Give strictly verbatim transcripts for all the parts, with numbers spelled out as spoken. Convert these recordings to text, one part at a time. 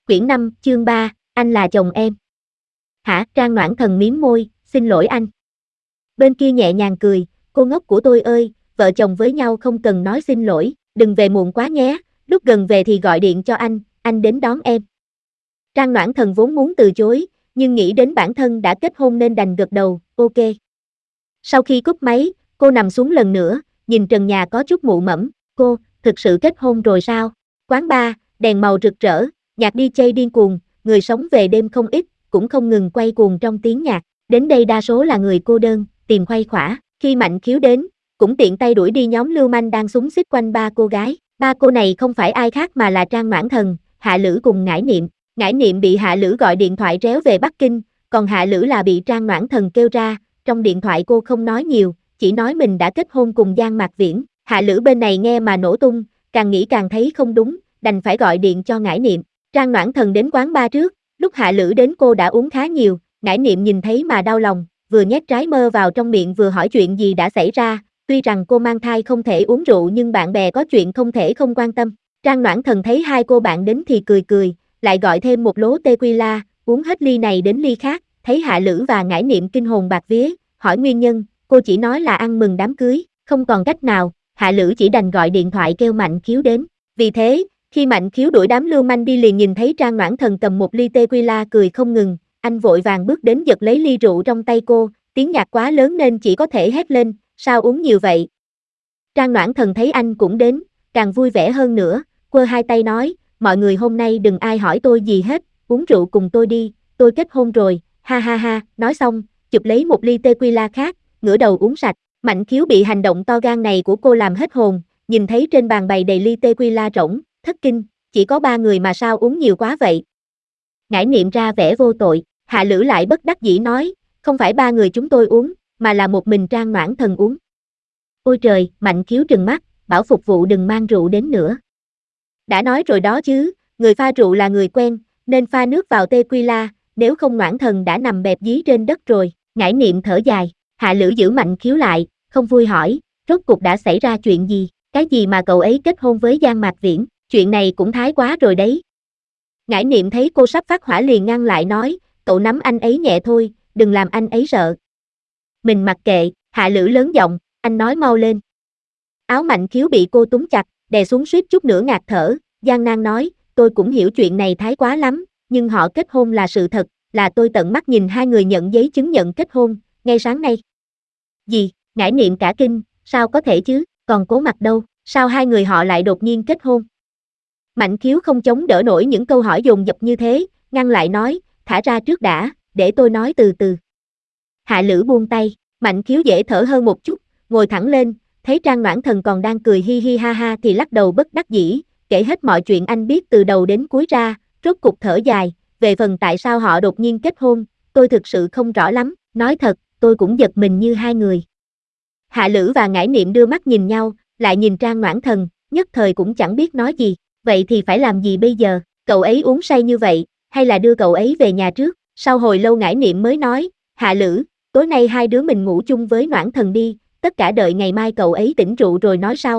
Quyển năm, chương ba, anh là chồng em. Hả? Trang Noãn Thần mím môi, xin lỗi anh. Bên kia nhẹ nhàng cười, cô ngốc của tôi ơi, vợ chồng với nhau không cần nói xin lỗi, đừng về muộn quá nhé, lúc gần về thì gọi điện cho anh, anh đến đón em. Trang Noãn Thần vốn muốn từ chối, nhưng nghĩ đến bản thân đã kết hôn nên đành gật đầu, ok. Sau khi cúp máy, cô nằm xuống lần nữa, nhìn trần nhà có chút mụ mẫm, cô, thực sự kết hôn rồi sao? Quán bar, đèn màu rực rỡ, nhạc đi DJ điên cuồng, người sống về đêm không ít, cũng không ngừng quay cuồng trong tiếng nhạc, đến đây đa số là người cô đơn, tìm khuây khỏa, khi Mạnh Khiếu đến, cũng tiện tay đuổi đi nhóm lưu manh đang xúm xít quanh ba cô gái, ba cô này không phải ai khác mà là Trang Noãn Thần, Hạ Lữ cùng Ngải Niệm, Ngải Niệm bị Hạ Lữ gọi điện thoại réo về Bắc Kinh, còn Hạ Lữ là bị Trang Noãn Thần kêu ra, trong điện thoại cô không nói nhiều, chỉ nói mình đã kết hôn cùng Giang Mạc Viễn, Hạ Lữ bên này nghe mà nổ tung, càng nghĩ càng thấy không đúng, đành phải gọi điện cho Ngải Niệm. Trang Noãn Thần đến quán bar trước, lúc Hạ Lữ đến cô đã uống khá nhiều, Ngải Niệm nhìn thấy mà đau lòng, vừa nhét trái mơ vào trong miệng vừa hỏi chuyện gì đã xảy ra, tuy rằng cô mang thai không thể uống rượu nhưng bạn bè có chuyện không thể không quan tâm. Trang Noãn Thần thấy hai cô bạn đến thì cười cười, lại gọi thêm một lố tequila, uống hết ly này đến ly khác, thấy Hạ Lữ và Ngải Niệm kinh hồn bạt vía, hỏi nguyên nhân, cô chỉ nói là ăn mừng đám cưới, không còn cách nào, Hạ Lữ chỉ đành gọi điện thoại kêu Mạnh Khiếu đến, vì thế, khi Mạnh Khiếu đuổi đám lưu manh đi liền nhìn thấy Trang Noãn Thần cầm một ly tequila cười không ngừng, anh vội vàng bước đến giật lấy ly rượu trong tay cô, tiếng nhạc quá lớn nên chỉ có thể hét lên, sao uống nhiều vậy? Trang Noãn Thần thấy anh cũng đến, càng vui vẻ hơn nữa, quơ hai tay nói, mọi người hôm nay đừng ai hỏi tôi gì hết, uống rượu cùng tôi đi, tôi kết hôn rồi, ha ha ha, nói xong, chụp lấy một ly tequila khác, ngửa đầu uống sạch, Mạnh Khiếu bị hành động to gan này của cô làm hết hồn, nhìn thấy trên bàn bày đầy ly tequila rỗng, thất kinh, chỉ có ba người mà sao uống nhiều quá vậy? Ngải Niệm ra vẻ vô tội, Hạ Lữ lại bất đắc dĩ nói, không phải ba người chúng tôi uống, mà là một mình Trang Noãn Thần uống. Ôi trời, Mạnh Khiếu trừng mắt, bảo phục vụ đừng mang rượu đến nữa. Đã nói rồi đó chứ, người pha rượu là người quen, nên pha nước vào tequila, nếu không Noãn Thần đã nằm bẹp dí trên đất rồi, Ngải Niệm thở dài, Hạ Lữ giữ Mạnh Khiếu lại, không vui hỏi, rốt cục đã xảy ra chuyện gì, cái gì mà cậu ấy kết hôn với Giang Mạc Viễn, chuyện này cũng thái quá rồi đấy. Ngải Niệm thấy cô sắp phát hỏa liền ngăn lại nói, cậu nắm anh ấy nhẹ thôi, đừng làm anh ấy sợ. Mình mặc kệ, Hạ Lữ lớn giọng, anh nói mau lên. Áo Mạnh Khiếu bị cô túm chặt, đè xuống suýt chút nữa ngạt thở, gian nan nói, tôi cũng hiểu chuyện này thái quá lắm, nhưng họ kết hôn là sự thật, là tôi tận mắt nhìn hai người nhận giấy chứng nhận kết hôn, ngay sáng nay. Gì? Ngải Niệm cả kinh, sao có thể chứ, còn Cố Mặc đâu, sao hai người họ lại đột nhiên kết hôn? Mạnh Khiếu không chống đỡ nổi những câu hỏi dồn dập như thế, ngăn lại nói, thả ra trước đã, để tôi nói từ từ. Hạ Lữ buông tay, Mạnh Khiếu dễ thở hơn một chút, ngồi thẳng lên, thấy Trang Noãn Thần còn đang cười hi hi ha ha thì lắc đầu bất đắc dĩ, kể hết mọi chuyện anh biết từ đầu đến cuối ra, rốt cục thở dài, về phần tại sao họ đột nhiên kết hôn, tôi thực sự không rõ lắm, nói thật, tôi cũng giật mình như hai người. Hạ Lữ và Ngải Niệm đưa mắt nhìn nhau, lại nhìn Trang Noãn Thần, nhất thời cũng chẳng biết nói gì, vậy thì phải làm gì bây giờ, cậu ấy uống say như vậy, hay là đưa cậu ấy về nhà trước, sau hồi lâu Ngải Niệm mới nói, Hạ Lữ, tối nay hai đứa mình ngủ chung với Noãn Thần đi, tất cả đợi ngày mai cậu ấy tỉnh rượu rồi nói sau.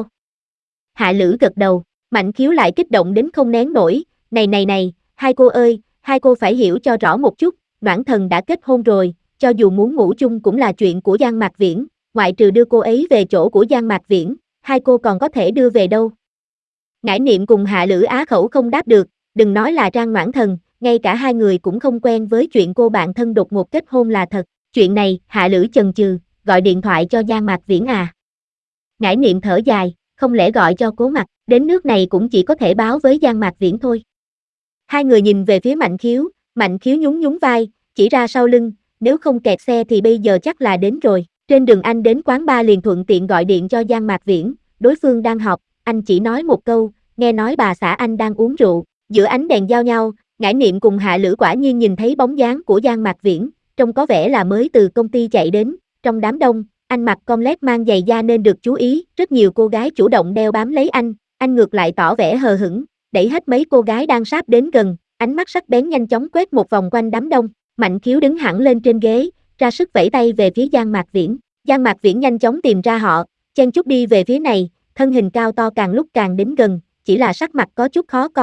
Hạ Lữ gật đầu, Mạnh Khiếu lại kích động đến không nén nổi, này này này, hai cô ơi, hai cô phải hiểu cho rõ một chút, Noãn Thần đã kết hôn rồi, cho dù muốn ngủ chung cũng là chuyện của Giang Mạc Viễn, ngoại trừ đưa cô ấy về chỗ của Giang Mạc Viễn, hai cô còn có thể đưa về đâu. Ngải Niệm cùng Hạ Lữ á khẩu không đáp được, đừng nói là Trang Noãn Thần, ngay cả hai người cũng không quen với chuyện cô bạn thân đột ngột kết hôn là thật, chuyện này, Hạ Lữ chần chừ, gọi điện thoại cho Giang Mạc Viễn à. Ngải Niệm thở dài, không lẽ gọi cho Cố Mặc, đến nước này cũng chỉ có thể báo với Giang Mạc Viễn thôi. Hai người nhìn về phía Mạnh Khiếu, Mạnh Khiếu nhún nhún vai, chỉ ra sau lưng, nếu không kẹt xe thì bây giờ chắc là đến rồi. Trên đường anh đến quán bar liền thuận tiện gọi điện cho Giang Mạc Viễn, đối phương đang họp, anh chỉ nói một câu, nghe nói bà xã anh đang uống rượu, giữa ánh đèn giao nhau, Ngải Niệm cùng Hạ Lữ quả nhiên nhìn thấy bóng dáng của Giang Mạc Viễn, trông có vẻ là mới từ công ty chạy đến, trong đám đông, anh mặc comlet mang giày da nên được chú ý, rất nhiều cô gái chủ động đeo bám lấy anh, anh ngược lại tỏ vẻ hờ hững, đẩy hết mấy cô gái đang sáp đến gần, ánh mắt sắc bén nhanh chóng quét một vòng quanh đám đông, Mạnh Khiếu đứng hẳn lên trên ghế, ra sức vẫy tay về phía Giang Mạc Viễn, Giang Mạc Viễn nhanh chóng tìm ra họ, chen chúc đi về phía này, thân hình cao to càng lúc càng đến gần, chỉ là sắc mặt có chút khó coi,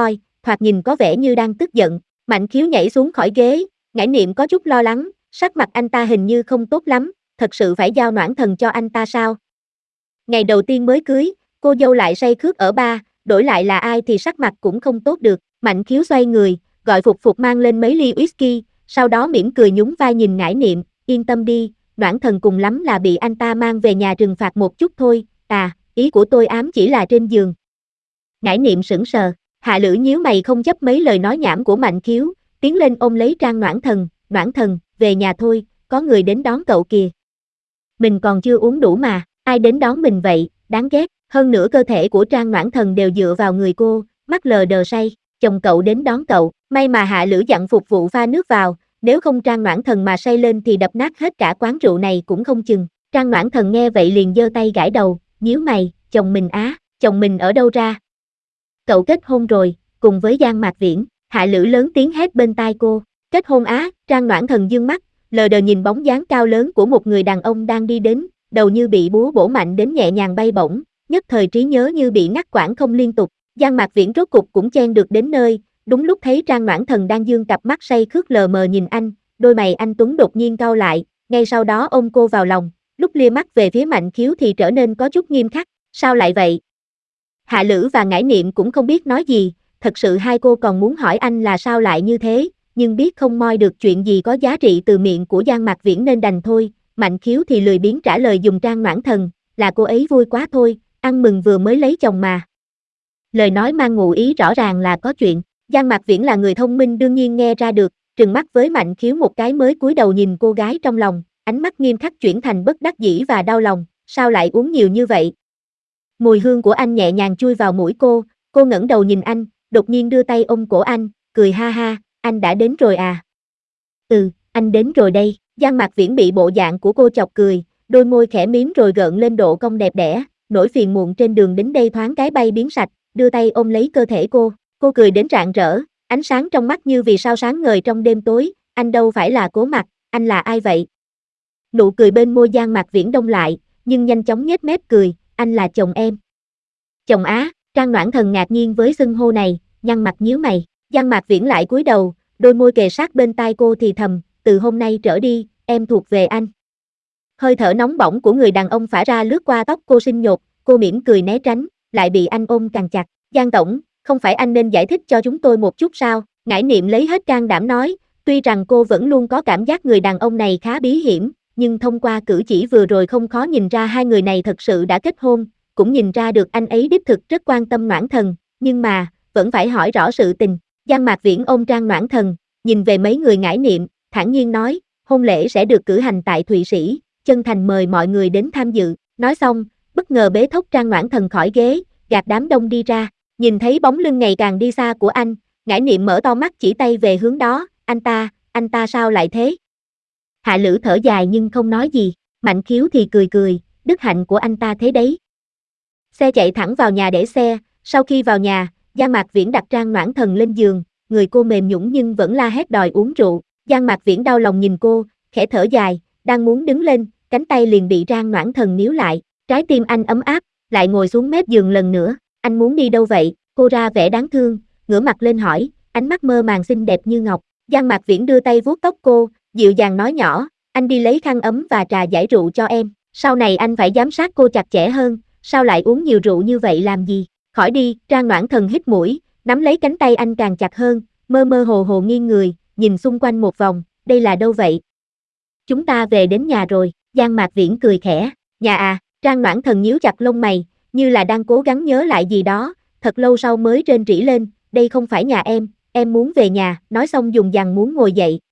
thoạt nhìn có vẻ như đang tức giận. Mạnh Khiếu nhảy xuống khỏi ghế, Ngải Niệm có chút lo lắng, sắc mặt anh ta hình như không tốt lắm, thật sự phải giao Noãn Thần cho anh ta sao? Ngày đầu tiên mới cưới, cô dâu lại say khướt ở bar, đổi lại là ai thì sắc mặt cũng không tốt được. Mạnh Khiếu xoay người, gọi Phục Phục mang lên mấy ly whisky, sau đó mỉm cười nhún vai nhìn Ngải Niệm, yên tâm đi, Noãn Thần cùng lắm là bị anh ta mang về nhà trừng phạt một chút thôi, à, ý của tôi ám chỉ là trên giường. Ngải Niệm sững sờ, Hạ Lữ nhíu mày không chấp mấy lời nói nhảm của Mạnh Khiếu, tiến lên ôm lấy Trang Noãn Thần, Noãn Thần, về nhà thôi, có người đến đón cậu kìa. Mình còn chưa uống đủ mà, ai đến đón mình vậy, đáng ghét, hơn nữa cơ thể của Trang Noãn Thần đều dựa vào người cô, mắt lờ đờ say, chồng cậu đến đón cậu, may mà Hạ Lữ dặn phục vụ pha nước vào, nếu không Trang Noãn Thần mà say lên thì đập nát hết cả quán rượu này cũng không chừng. Trang Noãn Thần nghe vậy liền giơ tay gãi đầu, nhíu mày, chồng mình á, chồng mình ở đâu ra? Cậu kết hôn rồi, cùng với Giang Mạc Viễn, Hạ Lữ lớn tiếng hét bên tai cô, kết hôn á, Trang Noãn Thần dương mắt, lờ đờ nhìn bóng dáng cao lớn của một người đàn ông đang đi đến, đầu như bị búa bổ mạnh đến nhẹ nhàng bay bổng, nhất thời trí nhớ như bị ngắt quãng không liên tục. Giang Mạc Viễn rốt cục cũng chen được đến nơi, đúng lúc thấy Trang Noãn Thần đang dương cặp mắt say khướt lờ mờ nhìn anh, đôi mày anh tuấn đột nhiên cau lại, ngay sau đó ôm cô vào lòng, lúc lia mắt về phía Mạnh Khiếu thì trở nên có chút nghiêm khắc, sao lại vậy? Hạ Lữ và Ngải Niệm cũng không biết nói gì, thật sự hai cô còn muốn hỏi anh là sao lại như thế, nhưng biết không moi được chuyện gì có giá trị từ miệng của Giang Mạc Viễn nên đành thôi. Mạnh Khiếu thì lười biếng trả lời dùng Trang Noãn Thần, là cô ấy vui quá thôi, ăn mừng vừa mới lấy chồng mà. Lời nói mang ngụ ý rõ ràng là có chuyện, Giang Mạc Viễn là người thông minh đương nhiên nghe ra được, trừng mắt với Mạnh Khiếu một cái mới cúi đầu nhìn cô gái trong lòng, ánh mắt nghiêm khắc chuyển thành bất đắc dĩ và đau lòng, sao lại uống nhiều như vậy? Mùi hương của anh nhẹ nhàng chui vào mũi cô, cô ngẩng đầu nhìn anh, đột nhiên đưa tay ôm cổ anh, cười ha ha, anh đã đến rồi à? Ừ, anh đến rồi đây. Giang Mạc Viễn bị bộ dạng của cô chọc cười, đôi môi khẽ mím rồi gợn lên độ cong đẹp đẽ, nỗi phiền muộn trên đường đến đây thoáng cái bay biến sạch, đưa tay ôm lấy cơ thể cô, cô cười đến rạng rỡ, ánh sáng trong mắt như vì sao sáng ngời trong đêm tối, anh đâu phải là Cố Mặc, anh là ai vậy? Nụ cười bên môi Giang Mạc Viễn đông lại, nhưng nhanh chóng nhếch mép cười, anh là chồng em. Chồng á, Trang Noãn Thần ngạc nhiên với xưng hô này, nhăn mặt nhíu mày, Giang Mạc Viễn lại cúi đầu, đôi môi kề sát bên tai cô thì thầm, từ hôm nay trở đi, em thuộc về anh. Hơi thở nóng bỏng của người đàn ông phả ra lướt qua tóc cô xinh nhột, cô mỉm cười né tránh, lại bị anh ôm càng chặt, Giang tổng, không phải anh nên giải thích cho chúng tôi một chút sao? Ngải Niệm lấy hết can đảm nói, tuy rằng cô vẫn luôn có cảm giác người đàn ông này khá bí hiểm, nhưng thông qua cử chỉ vừa rồi không khó nhìn ra hai người này thật sự đã kết hôn, cũng nhìn ra được anh ấy đích thực rất quan tâm Noãn Thần, nhưng mà, vẫn phải hỏi rõ sự tình. Giang Mạc Viễn ôm Trang Noãn Thần, nhìn về mấy người Ngải Niệm, thản nhiên nói, hôn lễ sẽ được cử hành tại Thụy Sĩ, chân thành mời mọi người đến tham dự. Nói xong, bất ngờ bế thốc Trang Noãn Thần khỏi ghế, gạt đám đông đi ra, nhìn thấy bóng lưng ngày càng đi xa của anh, Ngải Niệm mở to mắt chỉ tay về hướng đó, anh ta, anh ta sao lại thế? Hạ Lữ thở dài nhưng không nói gì, Mạnh Khiếu thì cười cười, đức hạnh của anh ta thế đấy. Xe chạy thẳng vào nhà để xe, sau khi vào nhà, Giang Mạc Viễn đặt Trang Noãn Thần lên giường, người cô mềm nhũn nhưng vẫn la hét đòi uống rượu, Giang Mạc Viễn đau lòng nhìn cô, khẽ thở dài, đang muốn đứng lên, cánh tay liền bị Trang Noãn Thần níu lại, trái tim anh ấm áp, lại ngồi xuống mép giường lần nữa, anh muốn đi đâu vậy? Cô ra vẻ đáng thương, ngửa mặt lên hỏi, ánh mắt mơ màng xinh đẹp như ngọc. Giang Mạc Viễn đưa tay vuốt tóc cô, dịu dàng nói nhỏ, anh đi lấy khăn ấm và trà giải rượu cho em, sau này anh phải giám sát cô chặt chẽ hơn, sao lại uống nhiều rượu như vậy làm gì? Khỏi đi, Trang Noãn Thần hít mũi, nắm lấy cánh tay anh càng chặt hơn, mơ mơ hồ hồ nghiêng người, nhìn xung quanh một vòng, đây là đâu vậy? Chúng ta về đến nhà rồi, Giang Mạc Viễn cười khẽ, nhà à, Trang Noãn Thần nhíu chặt lông mày, như là đang cố gắng nhớ lại gì đó, thật lâu sau mới rên rỉ lên, đây không phải nhà em, em muốn về nhà, nói xong dùng dằng muốn ngồi dậy,